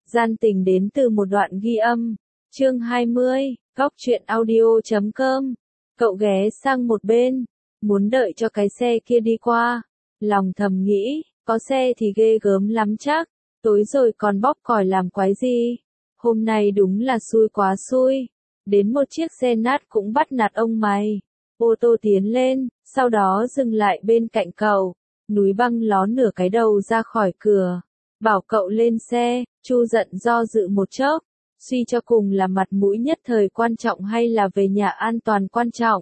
Gian tình đến từ một đoạn ghi âm. Chương 20, Góc truyện audio.com. Cậu ghé sang một bên, muốn đợi cho cái xe kia đi qua. Lòng thầm nghĩ, có xe thì ghê gớm lắm chắc, tối rồi còn bóp còi làm quái gì. Hôm nay đúng là xui quá xui. Đến một chiếc xe nát cũng bắt nạt ông mày. Ô tô tiến lên, sau đó dừng lại bên cạnh cậu. Núi Băng ló nửa cái đầu ra khỏi cửa. Bảo cậu lên xe, Chu giận do dự một chốc. Suy cho cùng là mặt mũi nhất thời quan trọng hay là về nhà an toàn quan trọng.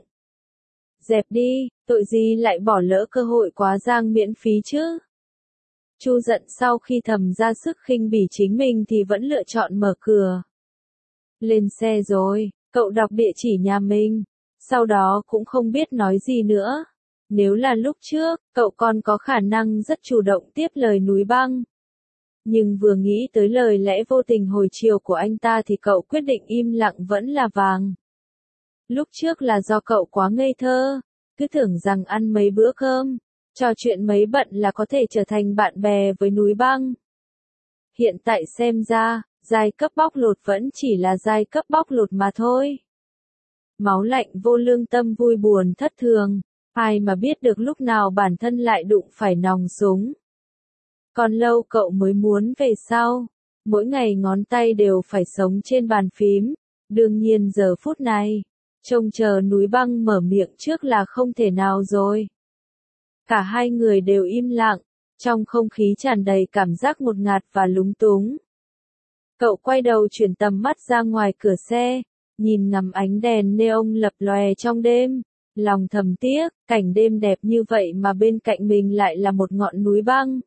Dẹp đi, tội gì lại bỏ lỡ cơ hội quá giang miễn phí chứ. Chu giận sau khi thầm ra sức khinh bỉ chính mình thì vẫn lựa chọn mở cửa. Lên xe rồi, cậu đọc địa chỉ nhà mình, sau đó cũng không biết nói gì nữa. Nếu là lúc trước, cậu còn có khả năng rất chủ động tiếp lời Núi Băng. Nhưng vừa nghĩ tới lời lẽ vô tình hồi chiều của anh ta thì cậu quyết định im lặng vẫn là vàng. Lúc trước là do cậu quá ngây thơ, cứ tưởng rằng ăn mấy bữa cơm, trò chuyện mấy bận là có thể trở thành bạn bè với Núi Băng. Hiện tại xem ra, giai cấp bóc lột vẫn chỉ là giai cấp bóc lột mà thôi. Máu lạnh vô lương tâm vui buồn thất thường, ai mà biết được lúc nào bản thân lại đụng phải nòng súng. Còn lâu cậu mới muốn về sau, mỗi ngày ngón tay đều phải sống trên bàn phím, đương nhiên giờ phút này, trông chờ Núi Băng mở miệng trước là không thể nào rồi. Cả hai người đều im lặng, trong không khí tràn đầy cảm giác ngột ngạt và lúng túng. Cậu quay đầu chuyển tầm mắt ra ngoài cửa xe, nhìn ngắm ánh đèn neon lập lòe trong đêm, lòng thầm tiếc, cảnh đêm đẹp như vậy mà bên cạnh mình lại là một ngọn núi băng.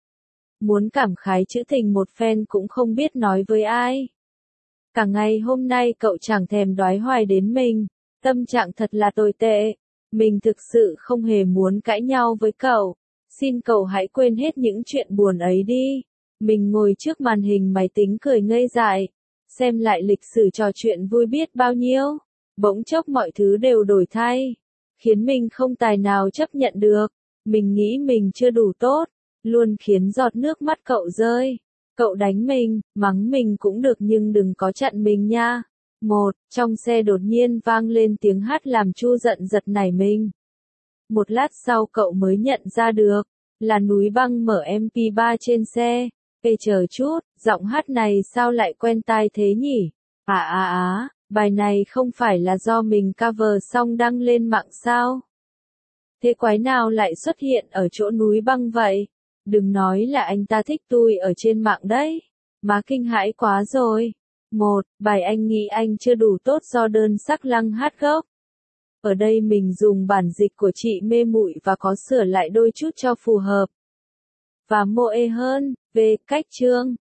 Muốn cảm khái trữ tình một phen cũng không biết nói với ai. Cả ngày hôm nay cậu chẳng thèm đoái hoài đến mình, tâm trạng thật là tồi tệ. Mình thực sự không hề muốn cãi nhau với cậu. Xin cậu hãy quên hết những chuyện buồn ấy đi. Mình ngồi trước màn hình máy tính cười ngây dại, xem lại lịch sử trò chuyện vui biết bao nhiêu. Bỗng chốc mọi thứ đều đổi thay, khiến mình không tài nào chấp nhận được. Mình nghĩ mình chưa đủ tốt, luôn khiến giọt nước mắt cậu rơi. Cậu đánh mình, mắng mình cũng được nhưng đừng có chặn mình nha. Trong xe đột nhiên vang lên tiếng hát làm Chu giận giật nảy mình. Một lát sau cậu mới nhận ra được, là Núi Băng mở MP3 trên xe. Ê chờ chút, giọng hát này sao lại quen tai thế nhỉ? Bài này không phải là do mình cover xong đăng lên mạng sao? Thế quái nào lại xuất hiện ở chỗ Núi Băng vậy? Đừng nói là anh ta thích tôi ở trên mạng đấy. Má kinh hãi quá rồi. Bài anh nghĩ anh chưa đủ tốt do đơn sắc lăng hát gốc. Ở đây mình dùng bản dịch của chị Mê Muội và có sửa lại đôi chút cho phù hợp và moe hơn. Về cách chương,